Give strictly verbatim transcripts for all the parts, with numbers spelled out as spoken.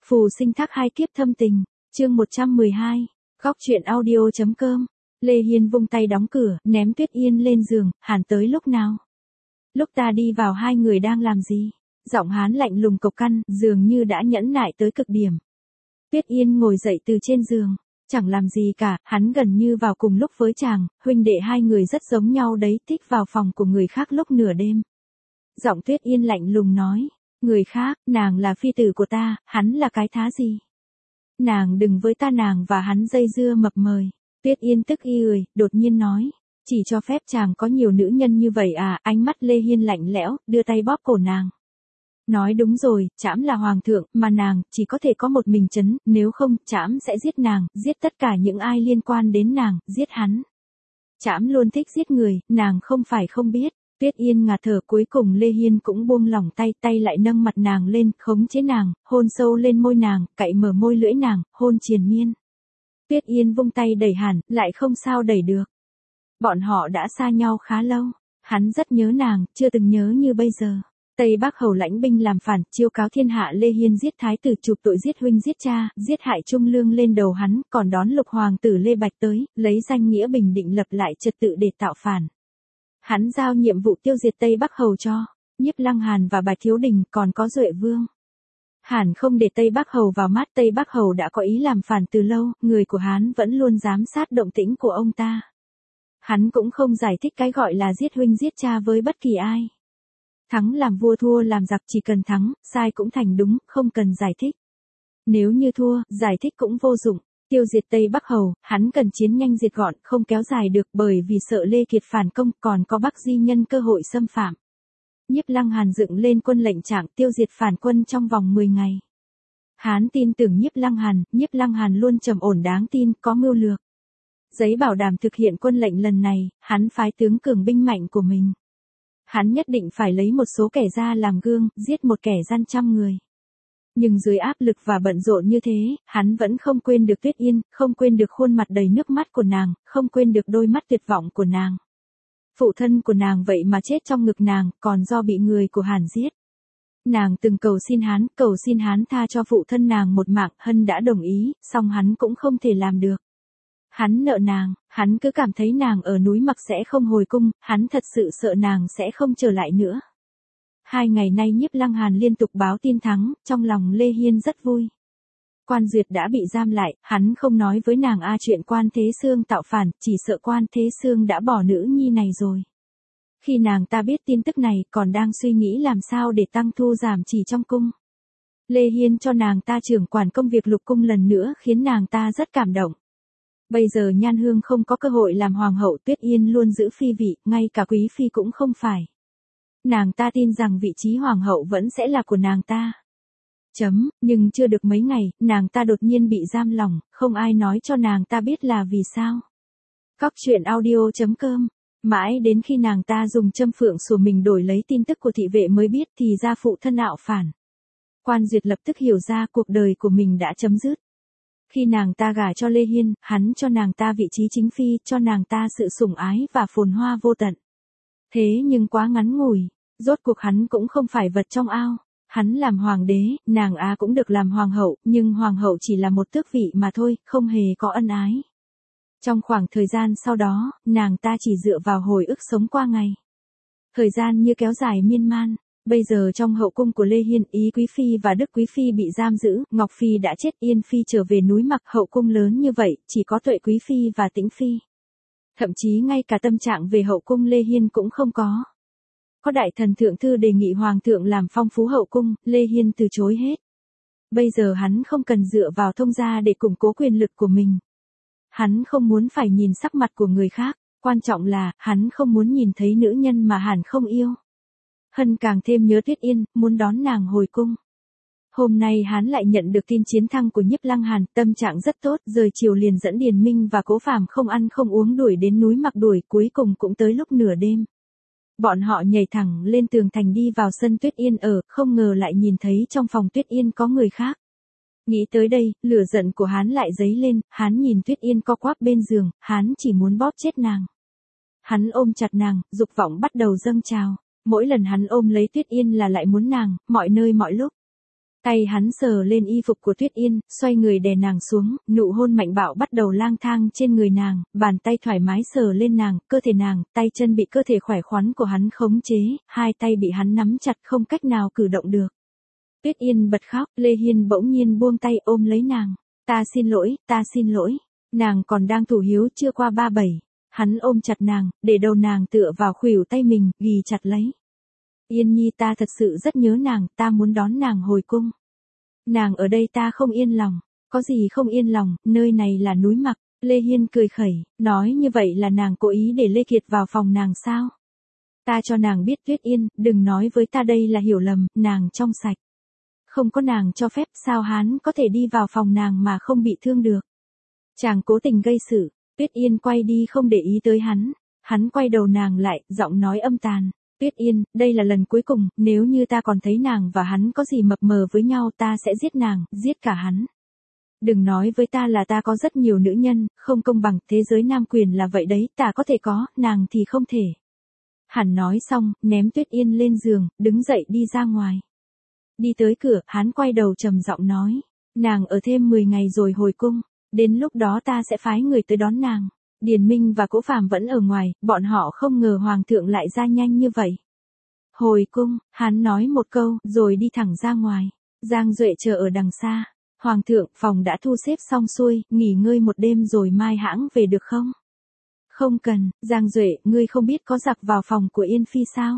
Phù sinh thác hai kiếp thâm tình, chương một trăm mười hai, góc truyện audio.com. Lê Hiên vung tay đóng cửa, ném Tuyết Yên lên giường. Hàn tới lúc nào? Lúc ta đi vào hai người đang làm gì? Giọng hắn lạnh lùng cộc căn, dường như đã nhẫn nại tới cực điểm. Tuyết Yên ngồi dậy từ trên giường, chẳng làm gì cả, hắn gần như vào cùng lúc với chàng, huynh đệ hai người rất giống nhau đấy, thích vào phòng của người khác lúc nửa đêm. Giọng Tuyết Yên lạnh lùng nói, người khác, nàng là phi tử của ta, hắn là cái thá gì? Nàng đừng với ta, nàng và hắn dây dưa mập mời. Tuyết Yên tức y ười, đột nhiên nói, chỉ cho phép chàng có nhiều nữ nhân như vậy à? Ánh mắt Lê Hiên lạnh lẽo, đưa tay bóp cổ nàng. Nói đúng rồi, trẫm là hoàng thượng, mà nàng chỉ có thể có một mình trấn, nếu không, trẫm sẽ giết nàng, giết tất cả những ai liên quan đến nàng, giết hắn. Trẫm luôn thích giết người, nàng không phải không biết. Tuyết Yên ngạt thở, cuối cùng Lê Hiên cũng buông lỏng tay, tay lại nâng mặt nàng lên, khống chế nàng, hôn sâu lên môi nàng, cạy mở môi lưỡi nàng, hôn triền miên. Tuyết Yên vung tay đẩy Hàn, lại không sao đẩy được. Bọn họ đã xa nhau khá lâu, hắn rất nhớ nàng, chưa từng nhớ như bây giờ. Tây Bắc Hầu lãnh binh làm phản, chiêu cáo thiên hạ, Lê Hiên giết thái tử, chụp tội giết huynh giết cha, giết hại trung lương lên đầu hắn, còn đón lục hoàng tử Lê Bạch tới, lấy danh nghĩa bình định lập lại trật tự để tạo phản. Hắn giao nhiệm vụ tiêu diệt Tây Bắc Hầu cho Nhiếp Lăng Hàn và Bạch Thiếu Đình, còn có Duệ Vương. Hàn không để Tây Bắc Hầu vào mắt, Tây Bắc Hầu đã có ý làm phản từ lâu, người của hắn vẫn luôn giám sát động tĩnh của ông ta. Hắn cũng không giải thích cái gọi là giết huynh giết cha với bất kỳ ai. Thắng làm vua, thua làm giặc, chỉ cần thắng, sai cũng thành đúng, không cần giải thích. Nếu như thua, giải thích cũng vô dụng. Tiêu diệt Tây Bắc Hầu, hắn cần chiến nhanh diệt gọn, không kéo dài được, bởi vì sợ Lê Kiệt phản công, còn có Bắc Di nhân cơ hội xâm phạm. Nhiếp Lăng Hàn dựng lên quân lệnh trạng tiêu diệt phản quân trong vòng mười ngày. Hắn tin tưởng Nhiếp Lăng Hàn, Nhiếp Lăng Hàn luôn trầm ổn đáng tin, có mưu lược. Giấy bảo đảm thực hiện quân lệnh lần này, hắn phái tướng cường binh mạnh của mình. Hắn nhất định phải lấy một số kẻ ra làm gương, giết một kẻ gian trăm người. Nhưng dưới áp lực và bận rộn như thế, hắn vẫn không quên được Tuyết Yên, không quên được khuôn mặt đầy nước mắt của nàng, không quên được đôi mắt tuyệt vọng của nàng. Phụ thân của nàng vậy mà chết trong ngực nàng, còn do bị người của Hàn giết. Nàng từng cầu xin hắn, cầu xin hắn tha cho phụ thân nàng một mạng, Hân đã đồng ý, song hắn cũng không thể làm được. Hắn nợ nàng, hắn cứ cảm thấy nàng ở núi Mặc sẽ không hồi cung, hắn thật sự sợ nàng sẽ không trở lại nữa. Hai ngày nay Nhiếp Lăng Hàn liên tục báo tin thắng, trong lòng Lê Hiên rất vui. Quan Duyệt đã bị giam lại, hắn không nói với nàng a chuyện Quan Thế Xương tạo phản, chỉ sợ Quan Thế Xương đã bỏ nữ nhi này rồi. Khi nàng ta biết tin tức này, còn đang suy nghĩ làm sao để tăng thu giảm chỉ trong cung. Lê Hiên cho nàng ta trưởng quản công việc lục cung lần nữa, khiến nàng ta rất cảm động. Bây giờ Nhan Hương không có cơ hội làm hoàng hậu, Tuyết Yên luôn giữ phi vị, ngay cả quý phi cũng không phải. Nàng ta tin rằng vị trí hoàng hậu vẫn sẽ là của nàng ta. Chấm, nhưng chưa được mấy ngày, nàng ta đột nhiên bị giam lỏng, không ai nói cho nàng ta biết là vì sao. Góc truyện audio.com. Mãi đến khi nàng ta dùng châm phượng sủa mình đổi lấy tin tức của thị vệ mới biết thì ra phụ thân ạo phản. Quan Duyệt lập tức hiểu ra cuộc đời của mình đã chấm dứt. Khi nàng ta gả cho Lê Hiên, hắn cho nàng ta vị trí chính phi, cho nàng ta sự sủng ái và phồn hoa vô tận. Thế nhưng quá ngắn ngủi, rốt cuộc hắn cũng không phải vật trong ao. Hắn làm hoàng đế, nàng á cũng được làm hoàng hậu, nhưng hoàng hậu chỉ là một tước vị mà thôi, không hề có ân ái. Trong khoảng thời gian sau đó, nàng ta chỉ dựa vào hồi ức sống qua ngày. Thời gian như kéo dài miên man. Bây giờ trong hậu cung của Lê Hiên, Ý Quý Phi và Đức Quý Phi bị giam giữ, Ngọc Phi đã chết, Yên Phi trở về núi Mặc, hậu cung lớn như vậy, chỉ có Tuệ Quý Phi và Tĩnh Phi. Thậm chí ngay cả tâm trạng về hậu cung Lê Hiên cũng không có. Có đại thần thượng thư đề nghị hoàng thượng làm phong phú hậu cung, Lê Hiên từ chối hết. Bây giờ hắn không cần dựa vào thông gia để củng cố quyền lực của mình. Hắn không muốn phải nhìn sắc mặt của người khác, quan trọng là, hắn không muốn nhìn thấy nữ nhân mà hắn không yêu. Hân càng thêm nhớ Tuyết Yên, muốn đón nàng hồi cung. Hôm nay hắn lại nhận được tin chiến thắng của Nhiếp Lăng Hàn, tâm trạng rất tốt, rời chiều liền dẫn Điền Minh và Cố Phàm không ăn không uống đuổi đến núi Mặc, đuổi cuối cùng cũng tới lúc nửa đêm. Bọn họ nhảy thẳng lên tường thành đi vào sân Tuyết Yên ở, không ngờ lại nhìn thấy trong phòng Tuyết Yên có người khác. Nghĩ tới đây, lửa giận của hắn lại dấy lên, hắn nhìn Tuyết Yên co quắp bên giường, hắn chỉ muốn bóp chết nàng. Hắn ôm chặt nàng, dục vọng bắt đầu dâng trào. Mỗi lần hắn ôm lấy Tuyết Yên là lại muốn nàng, mọi nơi mọi lúc. Tay hắn sờ lên y phục của Tuyết Yên, xoay người đè nàng xuống, nụ hôn mạnh bạo bắt đầu lang thang trên người nàng, bàn tay thoải mái sờ lên nàng, cơ thể nàng, tay chân bị cơ thể khỏe khoắn của hắn khống chế, hai tay bị hắn nắm chặt không cách nào cử động được. Tuyết Yên bật khóc, Lê Hiên bỗng nhiên buông tay ôm lấy nàng. Ta xin lỗi, ta xin lỗi. Nàng còn đang thủ hiếu chưa qua ba bảy. Hắn ôm chặt nàng, để đầu nàng tựa vào khuỷu tay mình, ghì chặt lấy. Yên Nhi, ta thật sự rất nhớ nàng, ta muốn đón nàng hồi cung. Nàng ở đây ta không yên lòng. Có gì không yên lòng, nơi này là núi Mặc. Lê Hiên cười khẩy, nói như vậy là nàng cố ý để Lê Kiệt vào phòng nàng sao? Ta cho nàng biết Tuyết Yên, đừng nói với ta đây là hiểu lầm, nàng trong sạch. Không có nàng cho phép sao hắn có thể đi vào phòng nàng mà không bị thương được. Chàng cố tình gây sự, Tuyết Yên quay đi không để ý tới hắn. Hắn quay đầu nàng lại, giọng nói âm tàn. Tuyết Yên, đây là lần cuối cùng, nếu như ta còn thấy nàng và hắn có gì mập mờ với nhau ta sẽ giết nàng, giết cả hắn. Đừng nói với ta là ta có rất nhiều nữ nhân, không công bằng, thế giới nam quyền là vậy đấy, ta có thể có, nàng thì không thể. Hắn nói xong, ném Tuyết Yên lên giường, đứng dậy đi ra ngoài. Đi tới cửa, hắn quay đầu trầm giọng nói, nàng ở thêm mười ngày rồi hồi cung, đến lúc đó ta sẽ phái người tới đón nàng. Điền Minh và Cố Phàm vẫn ở ngoài, bọn họ không ngờ hoàng thượng lại ra nhanh như vậy. Hồi cung, hắn nói một câu, rồi đi thẳng ra ngoài. Giang Duệ chờ ở đằng xa. Hoàng thượng, phòng đã thu xếp xong xuôi, nghỉ ngơi một đêm rồi mai hãng về được không? Không cần, Giang Duệ, ngươi không biết có giặc vào phòng của Yên Phi sao?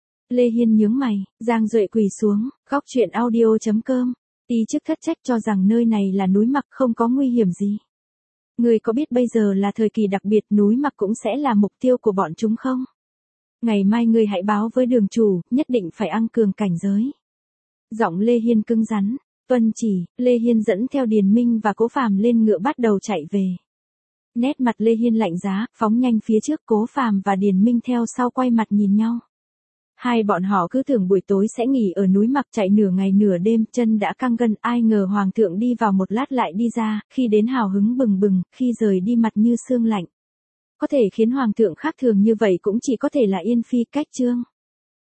Lê Hiên nhướng mày, Giang Duệ quỳ xuống, góc chuyện audio chấm com. Tí chức thất trách cho rằng nơi này là núi Mặc không có nguy hiểm gì. Ngươi có biết bây giờ là thời kỳ đặc biệt, núi Mặc cũng sẽ là mục tiêu của bọn chúng không? Ngày mai ngươi hãy báo với đường chủ, nhất định phải tăng cường cảnh giới. Giọng Lê Hiên cứng rắn, tuân chỉ, Lê Hiên dẫn theo Điền Minh và Cố Phàm lên ngựa bắt đầu chạy về. Nét mặt Lê Hiên lạnh giá, phóng nhanh phía trước, Cố Phàm và Điền Minh theo sau quay mặt nhìn nhau. Hai bọn họ cứ tưởng buổi tối sẽ nghỉ ở núi Mặc, chạy nửa ngày nửa đêm, chân đã căng gân, ai ngờ hoàng thượng đi vào một lát lại đi ra, khi đến hào hứng bừng bừng, khi rời đi mặt như sương lạnh. Có thể khiến hoàng thượng khác thường như vậy cũng chỉ có thể là Yên Phi, Cách Trương.